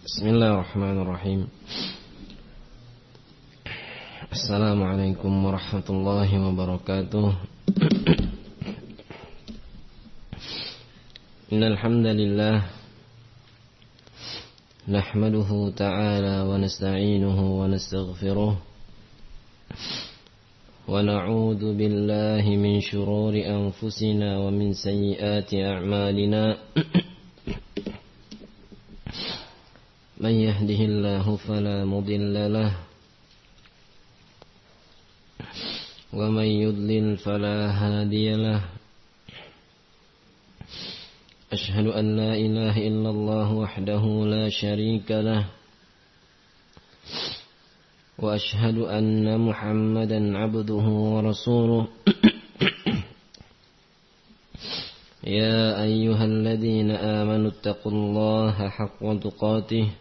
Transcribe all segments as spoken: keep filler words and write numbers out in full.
Bismillahirrahmanirrahim. Assalamualaikum warahmatullahi wabarakatuh. Innal hamdalillah nahmaduhu ta'ala wa nasta'inuhu wa nastaghfiruh wa na'udzu billahi min shururi anfusina wa min sayyiati a'malina. Man yahdihillahu fala mudilla lahu wa man yudlil fala hadiya lahu. Ashhadu an la ilaha illallah wahdahu la syarika lahu wa ashhadu anna Muhammadan abduhu wa rasuluh. Ya ayyuhalladzina amanu ittaqullaha haqqa tuqatih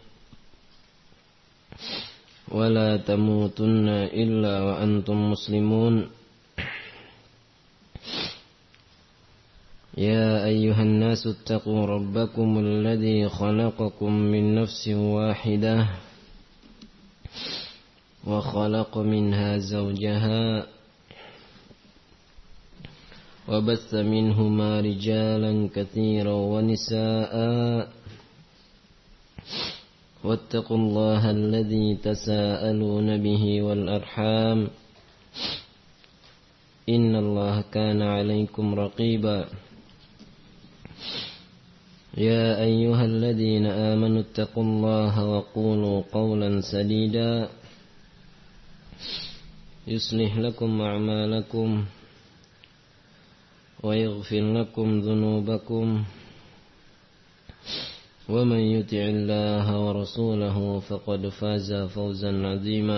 ولا تموتن إلا وأنتم مسلمون. يا أيها الناس اتقوا ربكم الذي خلقكم من نفس واحدة وخلق منها زوجها وبث منهما رجالا كثيرا ونساء واتقوا الله الذي تساءلون به والأرحام إن الله كان عليكم رقيبا. يا أيها الذين آمنوا اتقوا الله وقولوا قولا سديدا يصلح لكم أعمالكم ويغفر لكم ذنوبكم ومن يطع الله ورسوله فقد فاز فوزا عظيما.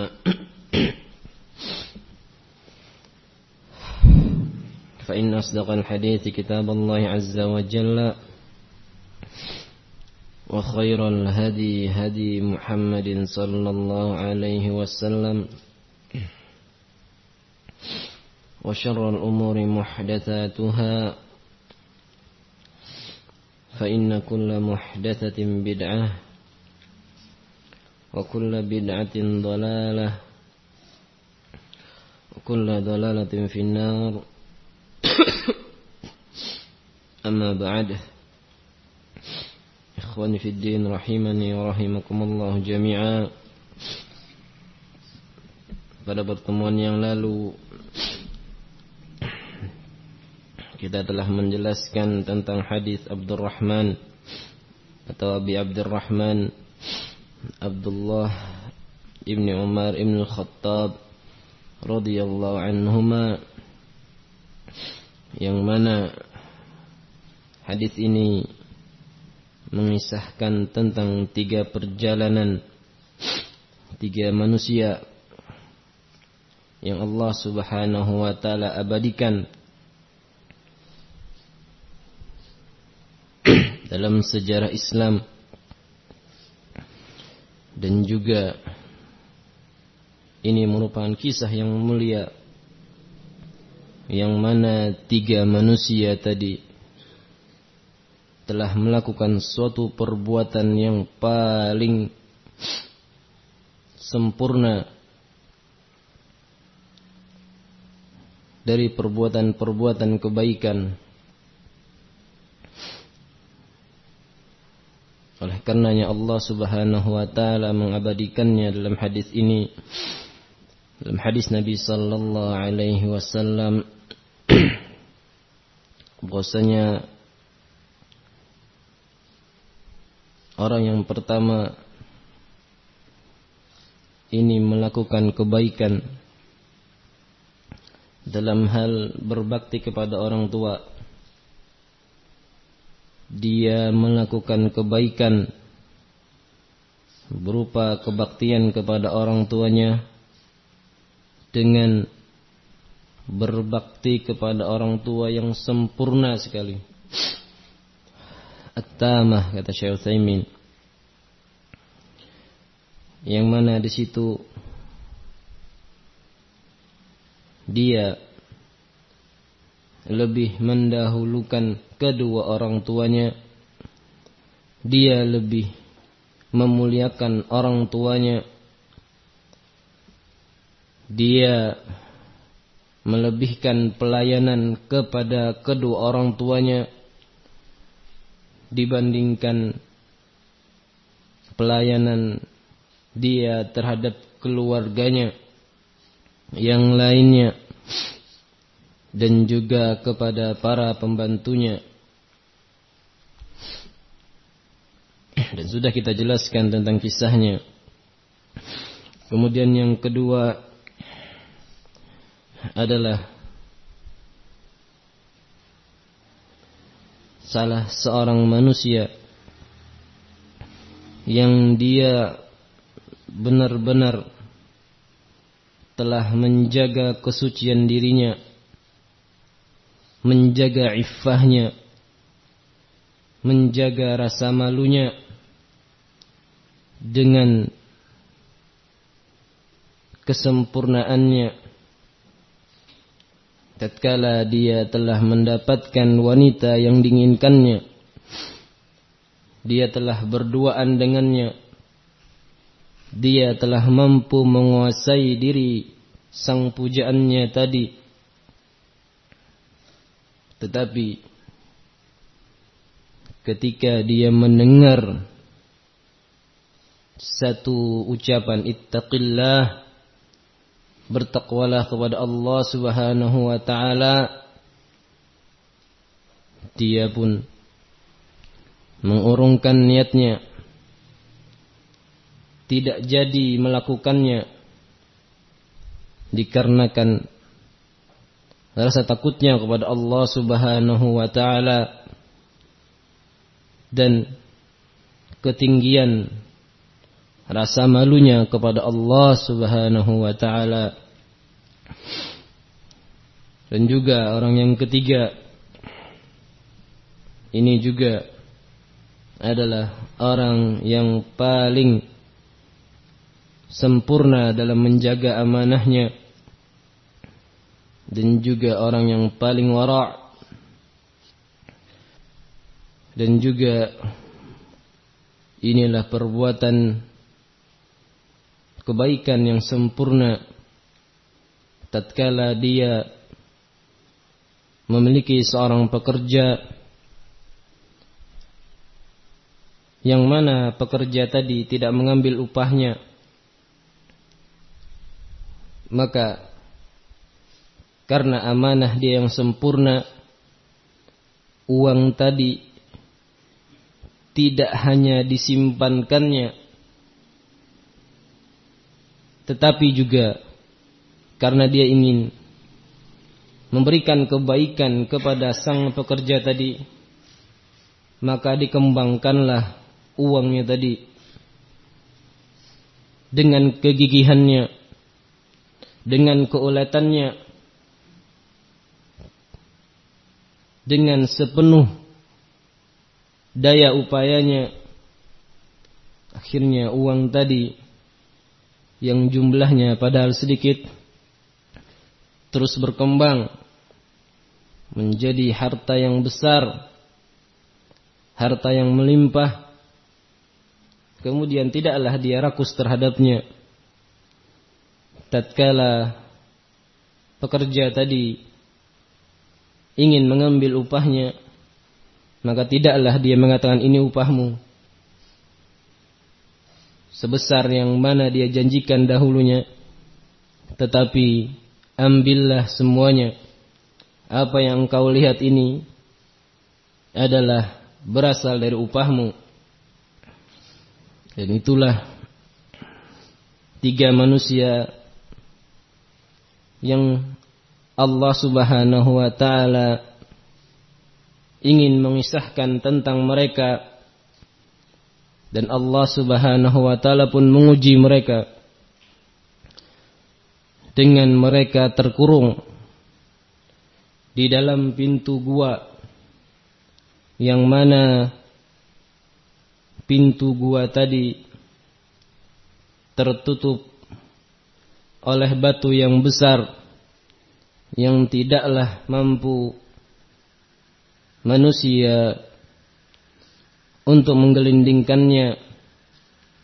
فإن أصدق الحديث كتاب الله عز وجل وخير الهدي هدي محمد صلى الله عليه وسلم وشر الأمور محدثاتها فإن كل محدثة بدعة وكل بدعة ضلالة وكل ضلالة في النار. أما بعد، إخواني في الدين رحمني ورحمكم الله جميعا. Pada pertemuan yang lalu kita telah menjelaskan tentang hadis Abdurrahman atau Abi Abdurrahman Abdullah ibni Umar ibn Khattab radhiyallahu anhuma, yang mana hadis ini mengisahkan tentang tiga perjalanan, tiga manusia yang Allah Subhanahu wa taala abadikan dalam sejarah Islam, dan juga ini merupakan kisah yang mulia, yang mana tiga manusia tadi telah melakukan suatu perbuatan yang paling sempurna dari perbuatan-perbuatan kebaikan. Oleh karenanya Allah Subhanahu wa taala mengabadikannya dalam hadis ini, dalam hadis Nabi sallallahu alaihi wasallam, bahwasanya orang yang pertama ini melakukan kebaikan dalam hal berbakti kepada orang tua. Dia melakukan kebaikan berupa kebaktian kepada orang tuanya dengan berbakti kepada orang tua yang sempurna sekali. At-tamah, kata Syekh Utsaimin, yang mana di situ dia lebih mendahulukan kedua orang tuanya, dia lebih memuliakan orang tuanya, dia melebihkan pelayanan kepada kedua orang tuanya dibandingkan pelayanan dia terhadap keluarganya yang lainnya dan juga kepada para pembantunya. Dan sudah kita jelaskan tentang kisahnya. Kemudian yang kedua adalah salah seorang manusia yang dia benar-benar telah menjaga kesucian dirinya, menjaga iffahnya, menjaga rasa malunya dengan kesempurnaannya. Tatkala dia telah mendapatkan wanita yang diinginkannya, dia telah berduaan dengannya, dia telah mampu menguasai diri sang pujaannya tadi. Tetapi ketika dia mendengar satu ucapan ittaqillah, bertakwalah kepada Allah Subhanahu wa taala, dia pun mengurungkan niatnya, tidak jadi melakukannya dikarenakan rasa takutnya kepada Allah Subhanahu wa taala dan ketinggian rasa malunya kepada Allah Subhanahu wa taala. Dan juga orang yang ketiga ini juga adalah orang yang paling sempurna dalam menjaga amanahnya dan juga orang yang paling wara', dan juga inilah perbuatan kebaikan yang sempurna tatkala dia memiliki seorang pekerja yang mana pekerja tadi tidak mengambil upahnya, maka karena amanah dia yang sempurna, uang tadi tidak hanya disimpankannya, tetapi juga karena dia ingin memberikan kebaikan kepada sang pekerja tadi, maka dikembangkanlah uangnya tadi dengan kegigihannya, dengan keuletannya, dengan sepenuh daya upayanya. Akhirnya uang tadi yang jumlahnya padahal sedikit terus berkembang menjadi harta yang besar, harta yang melimpah. Kemudian tidaklah dia rakus terhadapnya. Tatkala pekerja tadi ingin mengambil upahnya, maka tidaklah dia mengatakan ini upahmu sebesar yang mana dia janjikan dahulunya, tetapi ambillah semuanya. Apa yang engkau lihat ini adalah berasal dari upahmu. Dan itulah tiga manusia yang Allah Subhanahu wa taala ingin mengisahkan tentang mereka, dan Allah Subhanahu wa taala pun menguji mereka dengan mereka terkurung di dalam pintu gua, yang mana pintu gua tadi tertutup oleh batu yang besar yang tidaklah mampu manusia untuk menggelindingkannya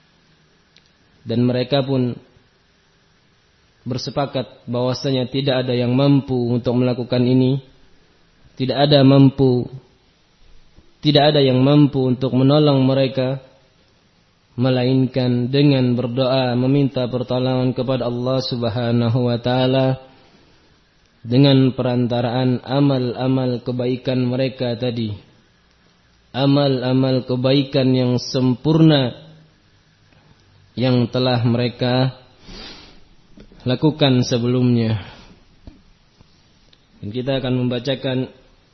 dan mereka pun bersepakat bahwasanya tidak ada yang mampu untuk melakukan ini, tidak ada mampu, tidak ada yang mampu untuk menolong mereka, melainkan dengan berdoa meminta pertolongan kepada Allah Subhanahu wa taala dengan perantaraan amal-amal kebaikan mereka tadi, amal-amal kebaikan yang sempurna yang telah mereka lakukan sebelumnya. Dan kita akan membacakan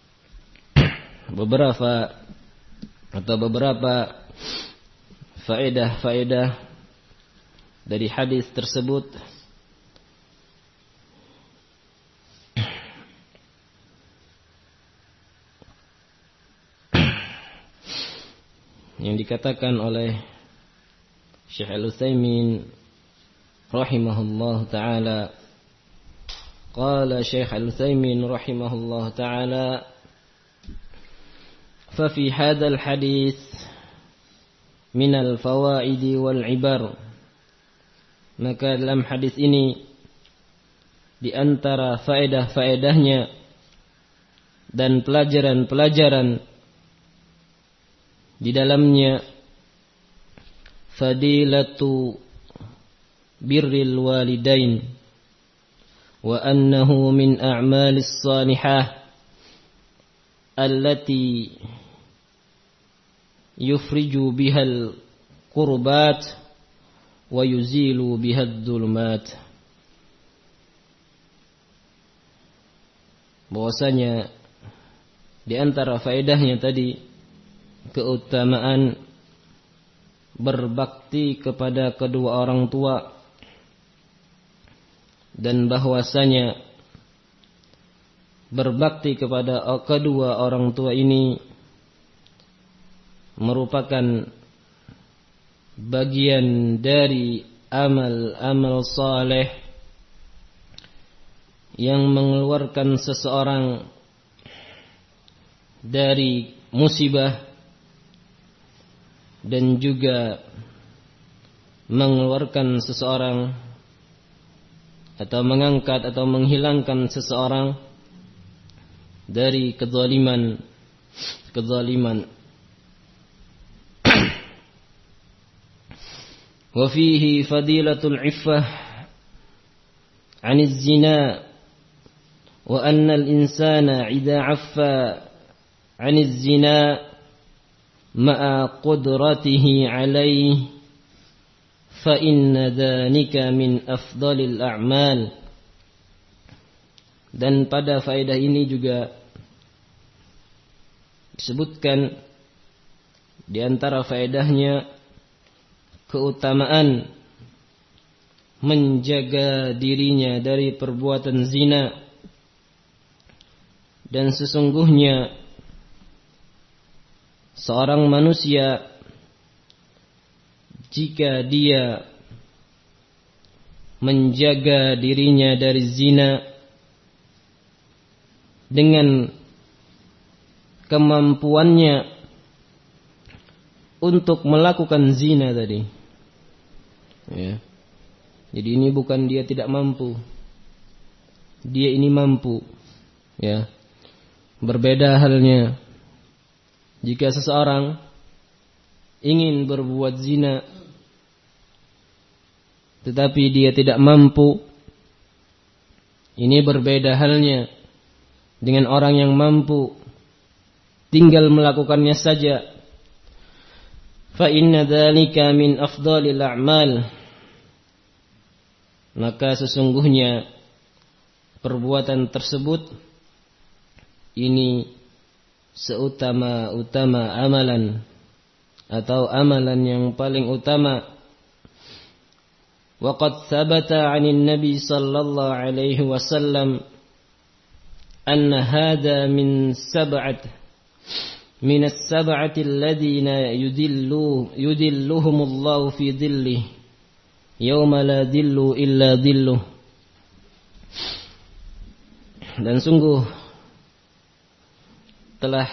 beberapa atau beberapa faedah-faedah dari hadis tersebut yang dikatakan oleh Syekh Al-Utsaimin rahimahullah ta'ala. Qala Syekh Al-Utsaimin rahimahullah ta'ala, fa fi hadzal hadits min al-fawaid wal ibar, maka dalam hadis ini di antara faedah-faedahnya dan pelajaran-pelajaran di dalamnya fadilatu birril walidain wa annahu min a'malis salihah allati yufriju bihal qurbat wa yuzilu bihad dhulumat. Bahwasanya di antara faedahnya tadi keutamaan berbakti kepada kedua orang tua, dan bahwasanya berbakti kepada kedua orang tua ini merupakan bagian dari amal-amal saleh yang mengeluarkan seseorang dari musibah dan juga mengeluarkan seseorang atau mengangkat atau menghilangkan seseorang dari kezaliman kezaliman. Wa fihi fadilatul iffah 'anil zina wa anna al-insana 'idza 'affa 'anil zina ma'a qudratihi 'alaihi fa inna dzalika min afdalil a'mal. Dan pada faedah ini juga disebutkan di antara faedahnya keutamaan menjaga dirinya dari perbuatan zina, dan sesungguhnya seorang manusia jika dia menjaga dirinya dari zina dengan kemampuannya untuk melakukan zina tadi, ya. Jadi ini bukan dia tidak mampu, dia ini mampu, ya. Berbeda halnya jika seseorang ingin berbuat zina tetapi dia tidak mampu, ini berbeda halnya dengan orang yang mampu, tinggal melakukannya saja. Fa inna dzalika min afdalil a'mal, maka sesungguhnya perbuatan tersebut ini seutama-utama amalan atau amalan yang paling utama. Wa qad thabata 'anil nabi sallallahu alaihi wasallam anna hadha min sab'at min as-sab'ati alladhina yudillu yudilluhumullahu fi dhillihi yauma la dhillu illa dhilluh. Dan sungguh telah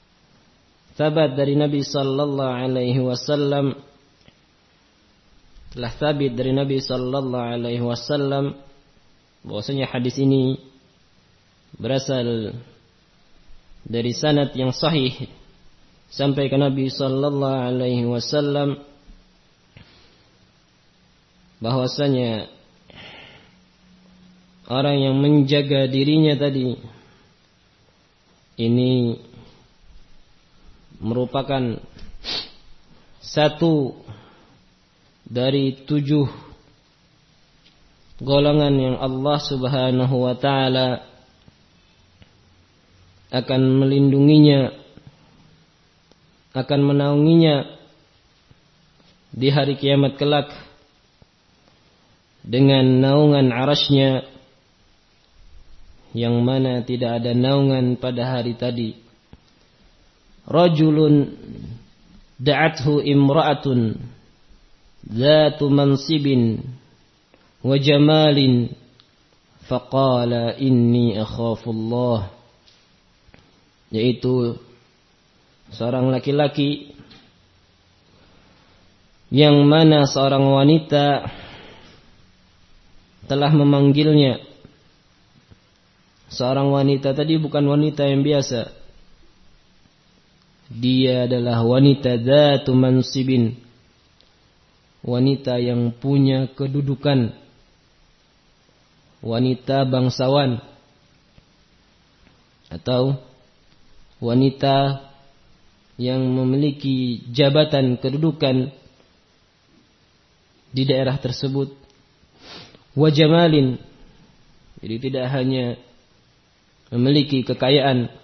sabat dari Nabi sallallahu alaihi wasallam telah sabit dari Nabi sallallahu alaihi wasallam bahwasanya hadis ini berasal dari sanad yang sahih sampai ke Nabi sallallahu alaihi wasallam bahwasanya orang yang menjaga dirinya tadi ini merupakan satu dari tujuh golongan yang Allah Subhanahu wa taala akan melindunginya, akan menaunginya di hari kiamat kelak dengan naungan arasy-Nya yang mana tidak ada naungan pada hari tadi. Rajulun da'athu imra'atun dzatu mansibin wa jamalin faqala inni akhafullah, yaitu seorang laki-laki yang mana seorang wanita telah memanggilnya. Seorang wanita tadi bukan wanita yang biasa. Dia adalah wanita dzatu mansibin, wanita yang punya kedudukan, wanita bangsawan, atau wanita yang memiliki jabatan kedudukan di daerah tersebut. Wa jamalin, jadi tidak hanya memiliki kekayaan,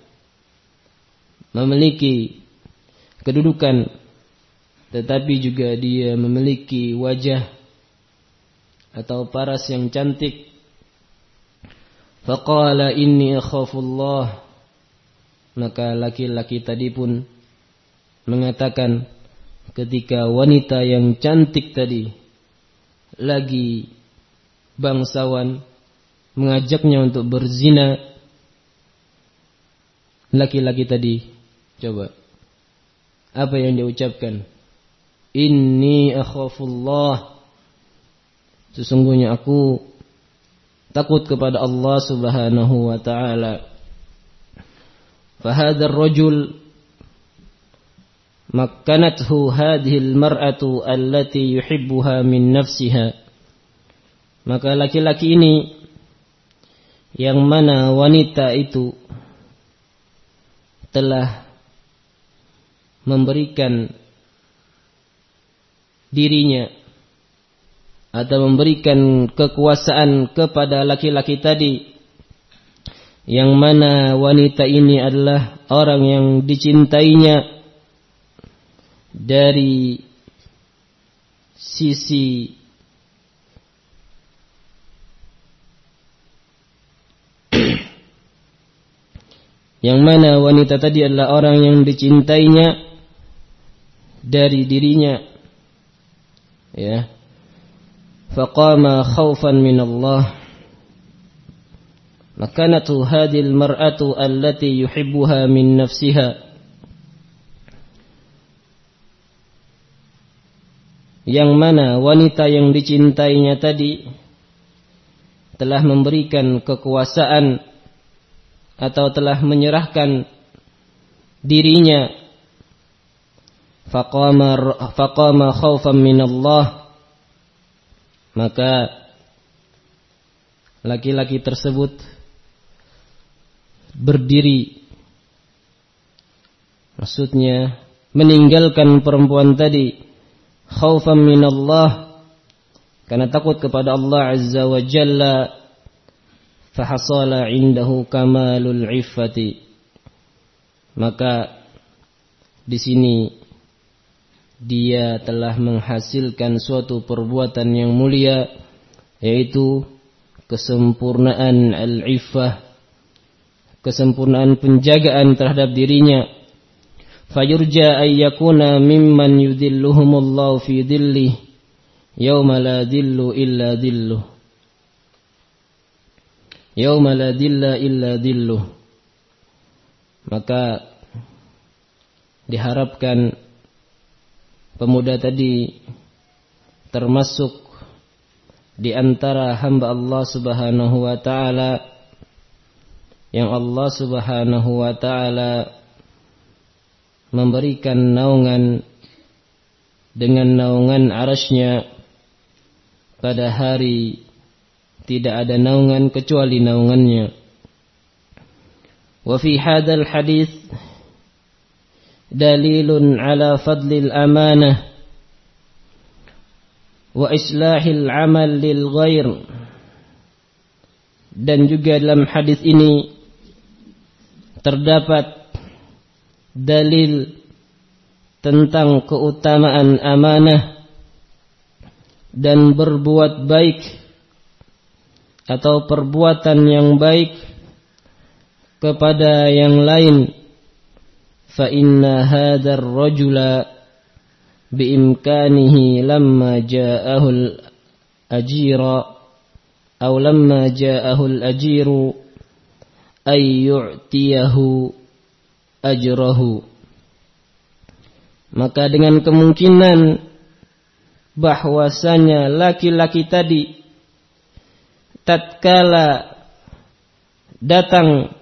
memiliki kedudukan, tetapi juga dia memiliki wajah atau paras yang cantik. Faqala inni akhafullah, maka laki-laki tadi pun mengatakan ketika wanita yang cantik tadi lagi bangsawan mengajaknya untuk berzina, laki-laki tadi coba apa yang dia ucapkan? Inni akhafullah, sesungguhnya aku takut kepada Allah Subhanahu wa taala. Fahadha ar-rajul makkanathu hadhihi al-mar'atu allati yuhibbuha min nafsiha, maka laki-laki ini yang mana wanita itu telah memberikan dirinya atau memberikan kekuasaan kepada laki-laki tadi, yang mana wanita ini adalah orang yang dicintainya dari sisi yang mana wanita tadi adalah orang yang dicintainya dari dirinya, ya. Faqama khaufan min Allah, makanatu hadhil mar'atu allati yuhibbuha min nafsiha, yang mana wanita yang dicintainya tadi telah memberikan kekuasaan atau telah menyerahkan dirinya. Faqama faqama khaufan min Allah, maka laki-laki tersebut berdiri, maksudnya meninggalkan perempuan tadi, khaufan min Allah, karena takut kepada Allah Azza wa Jalla. Fahasala indahu kamalul iffati, maka di sini dia telah menghasilkan suatu perbuatan yang mulia, yaitu kesempurnaan al-iffah, kesempurnaan penjagaan terhadap dirinya. Fayurja ay yakuna mimman yudhilluhumullahu fi dhillih yauma la dhillu illa dhilluh, yauma la dhilla illa dhilluh. Maka diharapkan pemuda tadi termasuk di antara hamba Allah Subhanahu wa taala yang Allah Subhanahu wa taala memberikan naungan dengan naungan arasy-Nya pada hari tidak ada naungan kecuali naungannya. Wa fi hadzal hadits dalilun ala fadlil amanah wa islahil amal lil ghair. Dan juga dalam hadis ini terdapat dalil tentang keutamaan amanah dan berbuat baik atau perbuatan yang baik kepada yang lain. Fa inna hadzal rajula biimkanihi lamma ja'ahu al-ajira aw lamma ja'ahu al-ajiru ay yu'tiyahu ajrahu. Maka dengan kemungkinan bahwasanya laki-laki tadi tatkala datang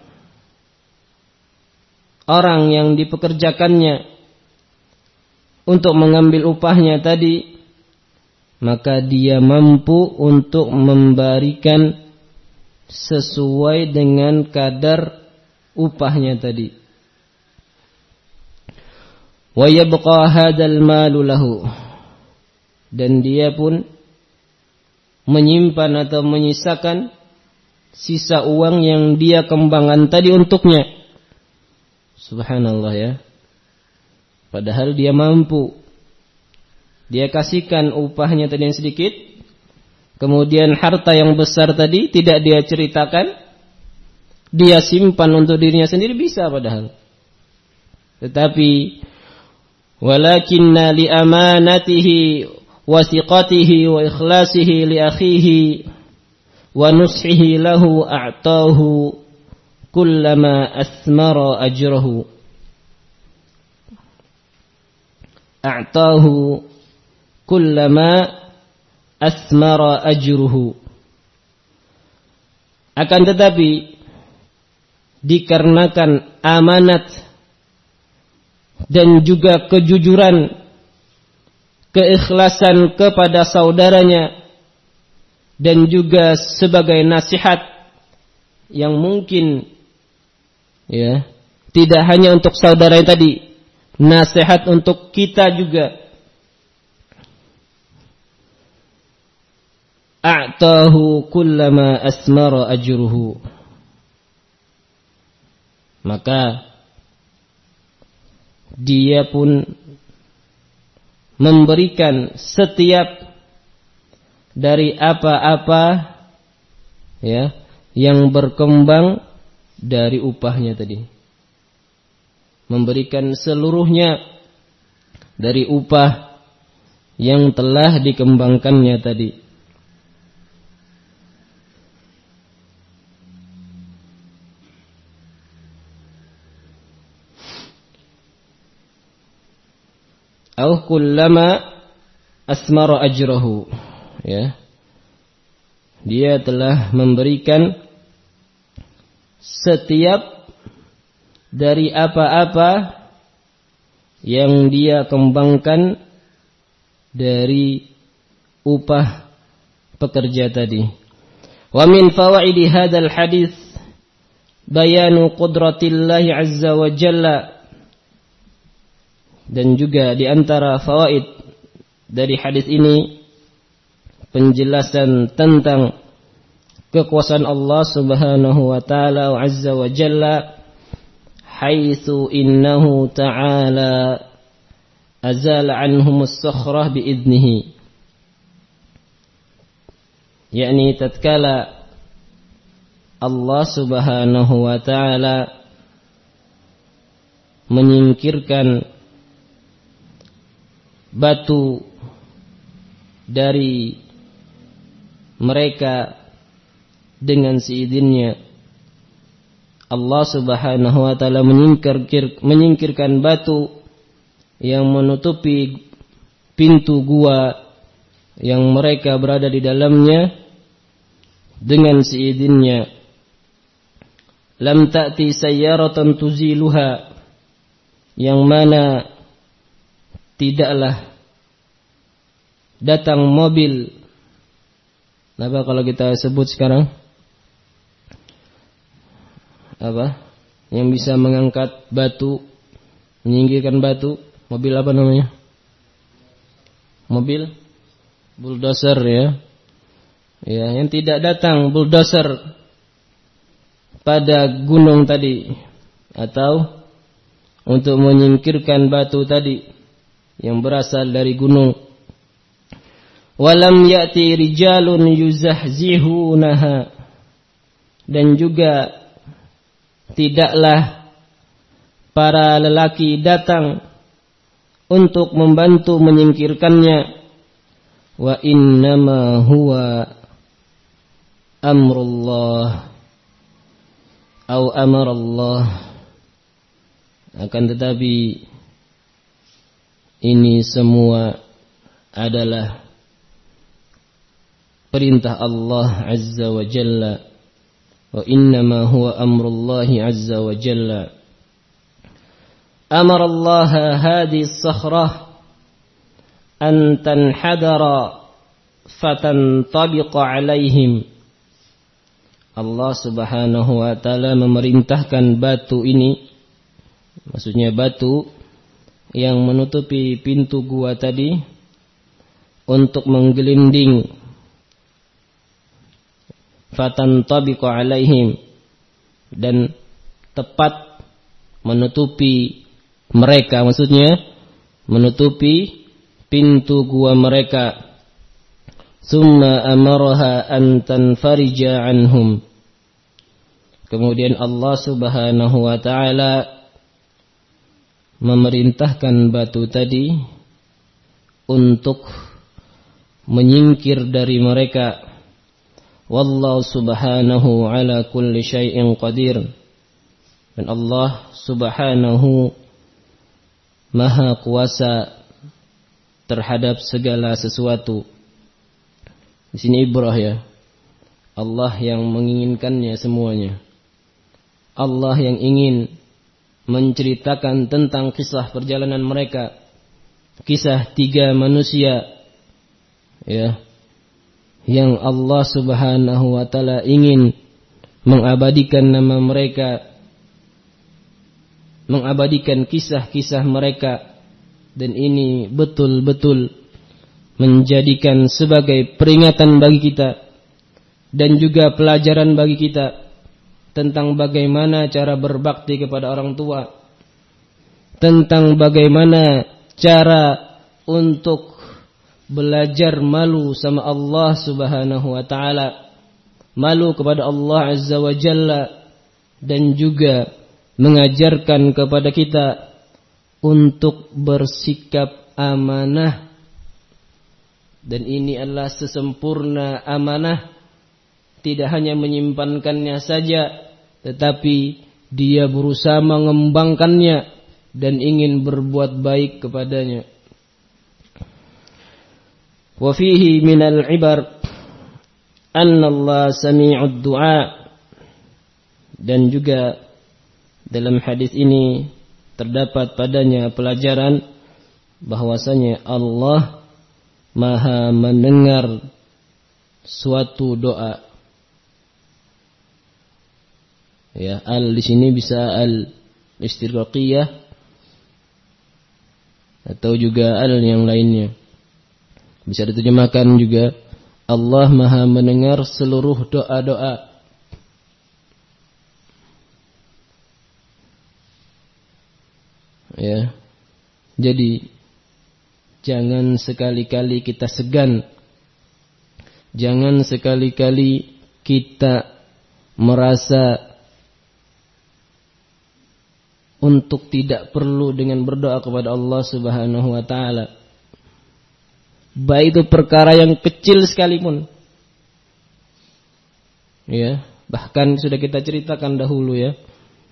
orang yang dipekerjakannya untuk mengambil upahnya tadi, maka dia mampu untuk memberikan sesuai dengan kadar upahnya tadi. Wa yabqa hadzal malu lahu, dan dia pun menyimpan atau menyisakan sisa uang yang dia kembangkan tadi untuknya. Subhanallah ya. Padahal dia mampu. Dia kasihkan upahnya tadi yang sedikit, kemudian harta yang besar tadi tidak dia ceritakan, dia simpan untuk dirinya sendiri, bisa padahal. Tetapi walakinna li amanatihi wa thiqatihi wa ikhlasihi li akhihi wa nushihi lahu a'tahu kullama asmara ajrahu a'tahu kullama asmara ajruhu. Akan tetapi dikarenakan amanat dan juga kejujuran, keikhlasan kepada saudaranya, dan juga sebagai nasihat yang mungkin ya tidak hanya untuk saudara yang tadi, nasihat untuk kita juga. A'tahu kullama asmara ajruhu, maka dia pun memberikan setiap dari apa-apa ya yang berkembang dari upahnya tadi, memberikan seluruhnya dari upah yang telah dikembangkannya tadi. Au kullama asmara ajrahu, ya, dia telah memberikan setiap dari apa-apa yang dia kembangkan dari upah pekerja tadi. Wa min fawaidi hadzal hadis bayanu qudratillahi azza wa jalla, dan juga di antara fawaid dari hadis ini penjelasan tentang kekuasaan Allah Subhanahu wa taala wa azza wa jalla, haitsu innahu ta'ala azala anhum as-sakhrah bi idnihi, yakni tatkala Allah Subhanahu wa taala menyingkirkan batu dari mereka dengan seizinnya. Allah Subhanahu wa taala menyingkir, menyingkirkan batu yang menutupi pintu gua yang mereka berada di dalamnya dengan seidinnya. Lam ta'ti sayyaratan tuziluha, yang mana tidaklah datang mobil. Apa kalau kita sebut sekarang? Apa? Yang bisa mengangkat batu, menyingkirkan batu. Mobil apa namanya? Mobil bulldozer ya. Ya, yang tidak datang bulldozer pada gunung tadi atau untuk menyingkirkan batu tadi yang berasal dari gunung. Walam ya'ti rijalun yuzahzihunaha, dan juga tidaklah para lelaki datang untuk membantu menyingkirkannya. Wa innama huwa amrullah atau amarallah, akan tetapi ini semua adalah perintah Allah Azza wa Jalla. Wa innama huwa amrullahi Azza wa Jalla. Amar Allah hadhihi as-sakhrah an tanhadara fatantabiqa alaihim. Allah Subhanahu wa ta'ala memerintahkan batu ini, maksudnya batu yang menutupi pintu gua tadi, untuk menggelinding. Fatantabiqa alaihim, dan tepat menutupi mereka, maksudnya menutupi pintu gua mereka. Summa amaraha an tanfarija anhum. Kemudian Allah Subhanahu wa ta'ala memerintahkan batu tadi untuk menyingkir dari mereka. Wallahu subhanahu ala kulli syai'in qadir. Dan Allah Subhanahu maha kuasa terhadap segala sesuatu. Di sini ibrah ya. Allah yang menginginkannya semuanya. Allah yang ingin menceritakan tentang kisah perjalanan mereka. Kisah tiga manusia ya, yang Allah Subhanahu wa ta'ala ingin mengabadikan nama mereka, mengabadikan kisah-kisah mereka. Dan ini betul-betul menjadikan sebagai peringatan bagi kita dan juga pelajaran bagi kita tentang bagaimana cara berbakti kepada orang tua, tentang bagaimana cara untuk belajar malu sama Allah Subhanahu wa ta'ala, malu kepada Allah Azza wa Jalla, dan juga mengajarkan kepada kita untuk bersikap amanah. Dan ini adalah sesempurna amanah, tidak hanya menyimpankannya saja, tetapi dia berusaha mengembangkannya dan ingin berbuat baik kepadanya. Wa fihi minal ibar anna Allah sami'ud du'a. Dan juga dalam hadis ini terdapat padanya pelajaran bahwasanya Allah maha mendengar suatu doa. Ya, al di sini bisa al istighraqiyah atau juga al yang lainnya. Bisa diterjemahkan juga Allah maha mendengar seluruh doa-doa. Ya. Jadi jangan sekali-kali kita segan. Jangan sekali-kali kita merasa untuk tidak perlu dengan berdoa kepada Allah Subhanahu wa ta'ala. Baik itu perkara yang kecil sekalipun. Ya, bahkan sudah kita ceritakan dahulu ya,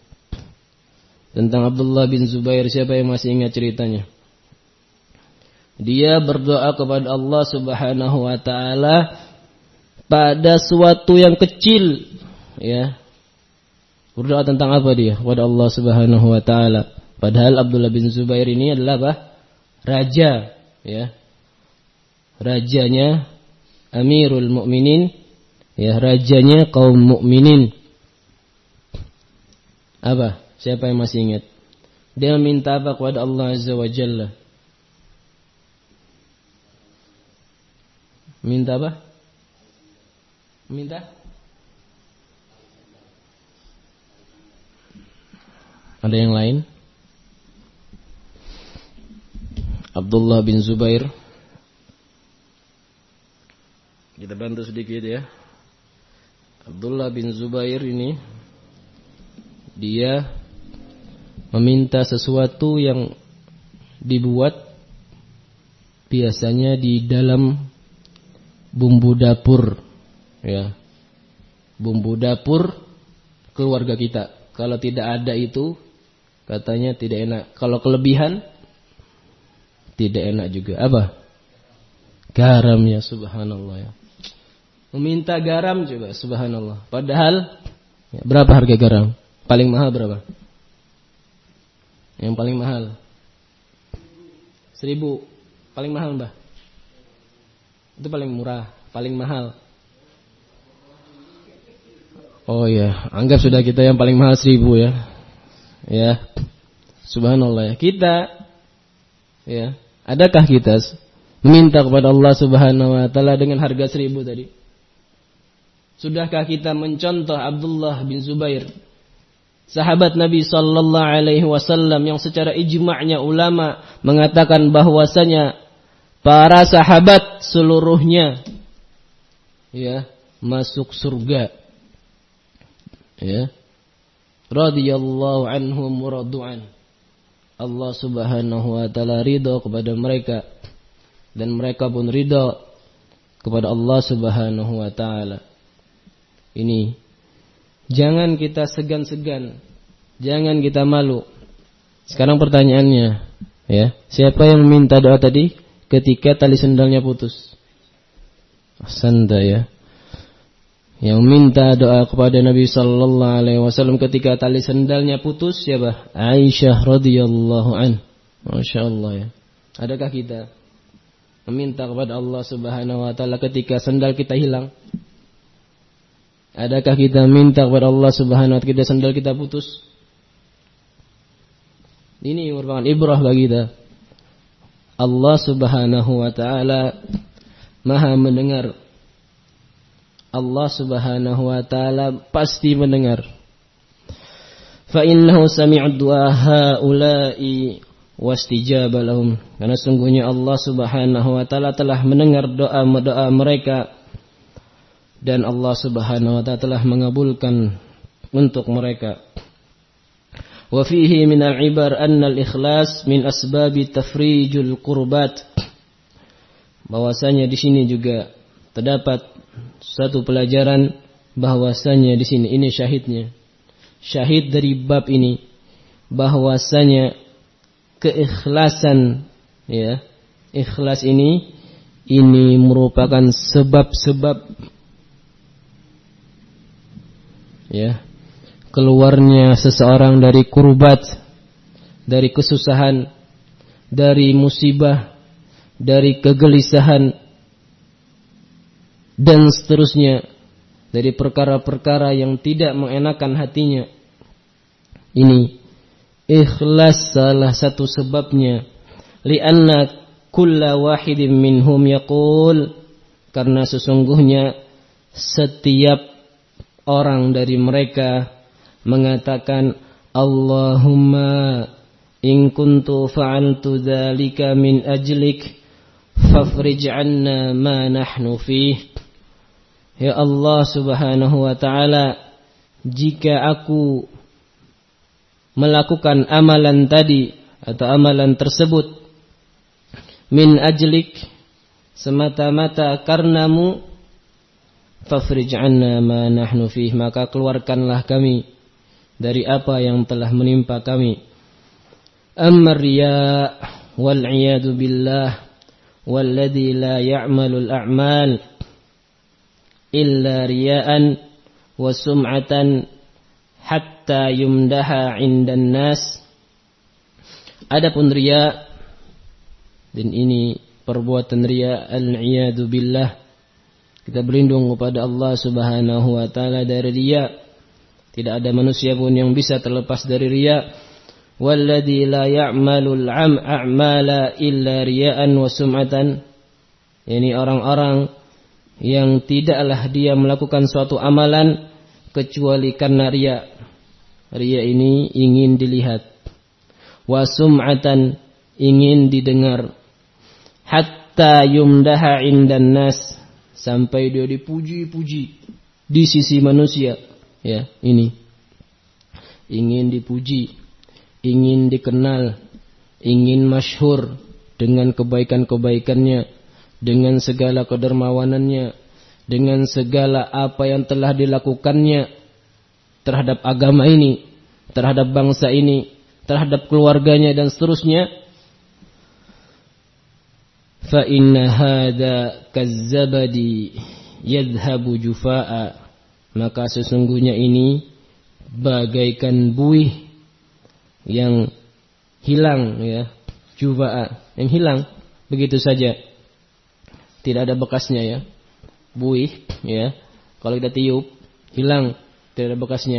tentang Abdullah bin Zubair. Siapa yang masih ingat ceritanya? Dia berdoa kepada Allah Subhanahu wa taala pada suatu yang kecil, ya. Berdoa tentang apa dia? Kepada Allah Subhanahu wa taala. Padahal Abdullah bin Zubair ini adalah apa? Raja, ya. Rajanya Amirul Mukminin, ya, rajanya kaum mukminin. Apa? Siapa yang masih ingat? Dia minta apa kepada Allah Azza wa Jalla? Minta apa? Minta? Ada yang lain? Abdullah bin Zubair. Kita bantu sedikit ya. Abdullah bin Zubair ini dia meminta sesuatu yang dibuat biasanya di dalam bumbu dapur, ya. Bumbu dapur keluarga kita. Kalau tidak ada itu, katanya tidak enak. Kalau kelebihan, tidak enak juga. Apa? Garam, ya, subhanallah, ya. Meminta garam juga, subhanallah. Padahal, ya, berapa harga garam? Paling mahal berapa? Yang paling mahal seribu. Paling mahal, Mbah? Itu paling murah, paling mahal. Oh ya, anggap sudah kita yang paling mahal seribu, ya. Ya, subhanallah, ya. Kita, ya, adakah kita meminta kepada Allah Subhanahu wa taala dengan harga seribu tadi? Sudahkah kita mencontoh Abdullah bin Zubair, sahabat Nabi sallallahu alaihi wasallam yang secara ijma'nya ulama mengatakan bahwasanya para sahabat seluruhnya, ya, masuk surga, ya, radhiyallahu anhum wa radu'an. Allah Subhanahu wa taala ridha kepada mereka dan mereka pun ridha kepada Allah Subhanahu wa taala. Ini jangan kita segan-segan, jangan kita malu. Sekarang pertanyaannya, ya, siapa yang meminta doa tadi ketika tali sendalnya putus? Sanda, ya. Yang minta doa kepada Nabi sallallahu alaihi wasallam ketika tali sendalnya putus siapa? Aisyah radhiyallahu an. Masyaallah, ya. Adakah kita meminta kepada Allah Subhanahu wa taala ketika sendal kita hilang? Adakah kita minta kepada Allah Subhanahu wa taala ketika sendal kita putus? Ini merupakan ibrah bagi kita. Allah Subhanahu wa taala Maha mendengar. Allah Subhanahu wa taala pasti mendengar. Fa innahu sami'ud du'a haula'i wastijaba lahum. Karena sungguhnya Allah Subhanahu wa taala telah mendengar doa-doa mereka dan Allah Subhanahu wa taala telah mengabulkan untuk mereka. Wa fihi min al-ibar anna al-ikhlas min asbabi tafrijul qurbat. Bahwasanya di sini juga terdapat satu pelajaran bahwasanya di sini ini syahidnya. Syahid dari bab ini bahwasanya keikhlasan, ya, ikhlas ini ini merupakan sebab-sebab, ya, keluarnya seseorang dari kurbat, dari kesusahan, dari musibah, dari kegelisahan dan seterusnya, dari perkara-perkara yang tidak mengenakan hatinya. Ini ikhlas salah satu sebabnya. Lianna kulla wahidin minhum yaqul, karena sesungguhnya setiap orang dari mereka mengatakan, Allahumma in kuntu fa'altu dzalika min ajlik fafrij 'anna ma nahnu fih. Ya Allah Subhanahu wa taala, jika aku melakukan amalan tadi atau amalan tersebut min ajlik, semata-mata karenamu, fafrij 'anna ma nahnu fih, maka keluarkanlah kami dari apa yang telah menimpa kami. Amma riya wal iyadu billah, walladzi la ya'malul a'mal illa riya'an wa sum'atan hatta yumdaha 'indan nas. Adapun riya, dan ini perbuatan riya, al-'iyadu billah, kita berlindung kepada Allah Subhanahu wa taala dari riya. Tidak ada manusia pun yang bisa terlepas dari riya. Walladzi la ya'malul a'mala illa riya'an wa sum'atan. Ini orang-orang yang tidaklah dia melakukan suatu amalan kecuali karena riya. Riya ini ingin dilihat. Wa sum'atan, ingin didengar. Hatta yumdaha 'indan nas, sampai dia dipuji-puji di sisi manusia. Ya, ini ingin dipuji, ingin dikenal, ingin masyhur dengan kebaikan-kebaikannya, dengan segala kedermawanannya, dengan segala apa yang telah dilakukannya terhadap agama ini, terhadap bangsa ini, terhadap keluarganya dan seterusnya. Fa inna hadza kazzabadi yadhhabu jufaa, maka sesungguhnya ini bagaikan buih yang hilang, ya, jufaa, yang hilang begitu saja, tidak ada bekasnya, ya. Buih, ya, kalau kita tiup hilang, tidak ada bekasnya.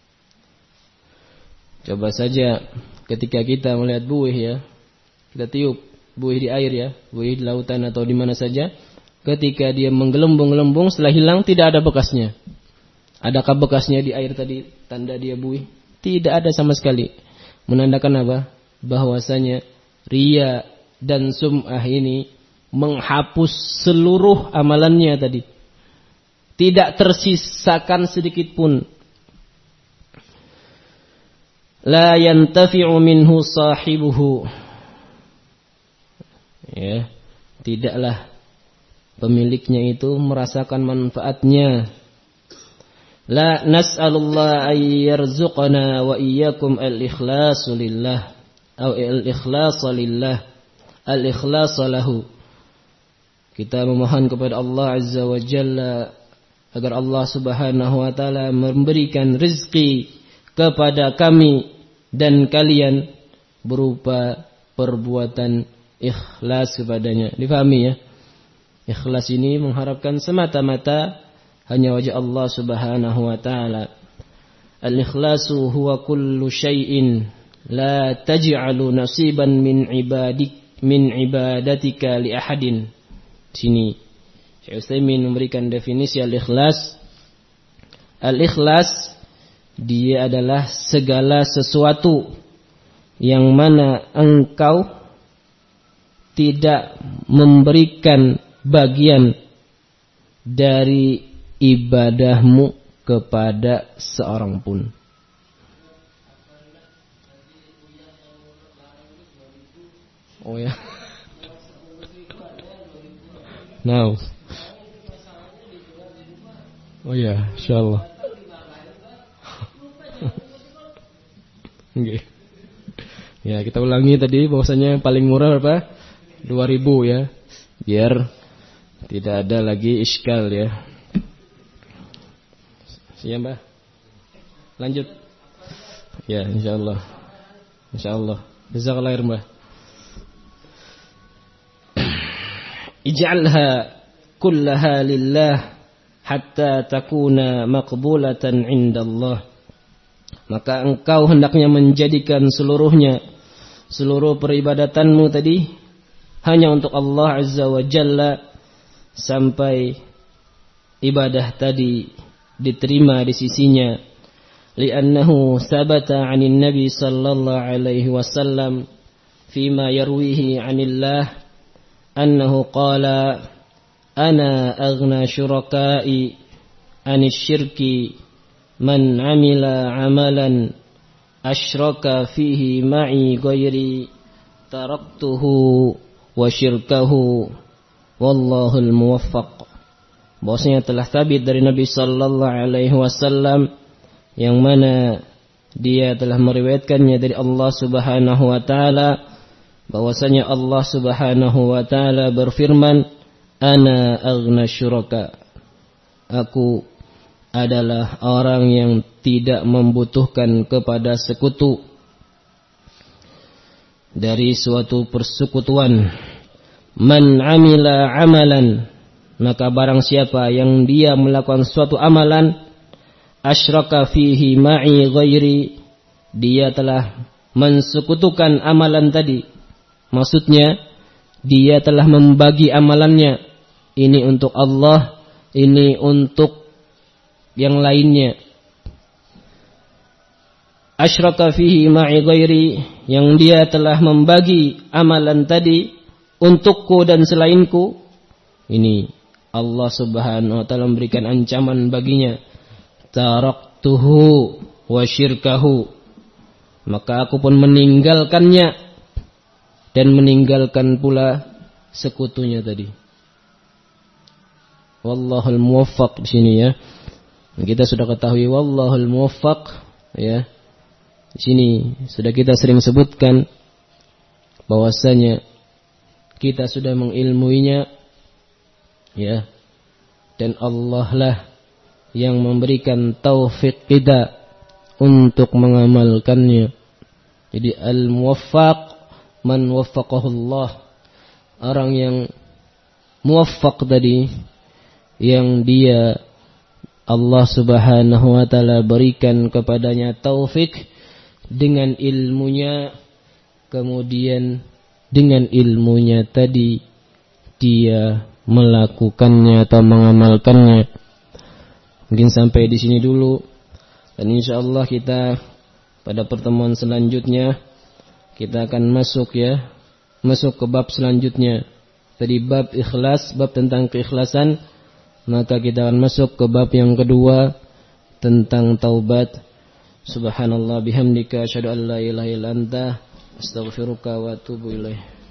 Coba saja ketika kita melihat buih, ya, kita tiup buih di air, ya, buih di lautan atau di mana saja, ketika dia menggelembung-gelembung setelah hilang tidak ada bekasnya. Adakah bekasnya di air tadi tanda dia buih? Tidak ada sama sekali. Menandakan apa? Bahwasanya riya dan sum'ah ini menghapus seluruh amalannya tadi. Tidak tersisakan sedikit pun. La yantafi'u minhu sahibuhu. Ya, tidaklah pemiliknya itu merasakan manfaatnya. La nas'alullah ay yarzuqana wa iyyakum al-ikhlasu lillah atau al-ikhlasa lillah, al-ikhlasa lahu. Kita memohon kepada Allah Azza wa Jalla agar Allah Subhanahu wa taala memberikan rezeki kepada kami dan kalian berupa perbuatan ikhlas kepadanya. Difahami, ya? Ikhlas ini mengharapkan semata-mata hanya wajah Allah Subhanahu wa taala. Al-ikhlasu huwa kullu syai'in la taj'alu nasiban min ibadik min ibadatika li ahadin. Sini Syekh Utsaimin memberikan definisi al-ikhlas. Al-ikhlas dia adalah segala sesuatu yang mana engkau tidak memberikan bagian dari ibadahmu kepada seorang pun. Oh ya. Now. Oh ya, insyaallah. Oke. Ya, kita ulangi tadi bahwasanya paling murah berapa? dua ribu, ya. Biar tidak ada lagi iskal, ya. Siap, Mbah? Lanjut. Ya, insyaallah. Insyaallah. Jazakallahu khair, Mbah. Ij'alha kullaha lillah hatta takuna maqbulatan 'indallah. Maka engkau hendaknya menjadikan seluruhnya, seluruh peribadatanmu tadi hanya untuk Allah Azza wa Jalla, sampai ibadah tadi diterima di sisinya. Li'annahu sabata 'anil Nabi sallallahu alaihi wasallam fima yarwihi 'anillah annahu qala ana aghna syuraka'i 'anil syirki man 'amila 'amalan asyraka fihi ma'i ghairi taraktuhu wa syirkahu wallahul muwaffaq. Bahwasanya telah sabit dari Nabi sallallahu alaihi wasallam yang mana dia telah meriwayatkannya dari Allah Subhanahu wa taala bahwasanya Allah Subhanahu wa taala berfirman, ana aghna syuraka, aku adalah orang yang tidak membutuhkan kepada sekutu dari suatu persekutuan. Man amila amalan, maka barang siapa yang dia melakukan suatu amalan, asyraka fihi ma'i ghairi, dia telah mensekutukan amalan tadi. Maksudnya dia telah membagi amalannya, ini untuk Allah, ini untuk yang lainnya. Asyraka fihi ma'i ghairi, yang dia telah membagi amalan tadi untukku dan selainku. Ini Allah Subhanahu wa taala memberikan ancaman baginya, taraktuhu wa syirkahu, maka aku pun meninggalkannya dan meninggalkan pula sekutunya tadi. Wallahul muwaffaq di sini ya. Kita sudah ketahui wallahul muwaffaq ya. Di sini sudah kita sering sebutkan bahwasanya kita sudah mengilmuinya ya, dan Allah lah yang memberikan taufik kita untuk mengamalkannya. Jadi al-muwaffaq man waffaqahu Allah, orang yang muwaffaq tadi yang dia Allah Subhanahu wa taala berikan kepadanya taufik dengan ilmunya, kemudian dengan ilmunya tadi dia melakukannya atau mengamalkannya. Mungkin sampai di sini dulu, dan insyaallah kita pada pertemuan selanjutnya kita akan masuk ya, masuk ke bab selanjutnya. Tadi bab ikhlas, bab tentang keikhlasan, maka kita akan masuk ke bab yang kedua tentang taubat. Subhanallah bihamdika asyhadu an la ilaha illa anta astaghfiruka wa atubu ilaih.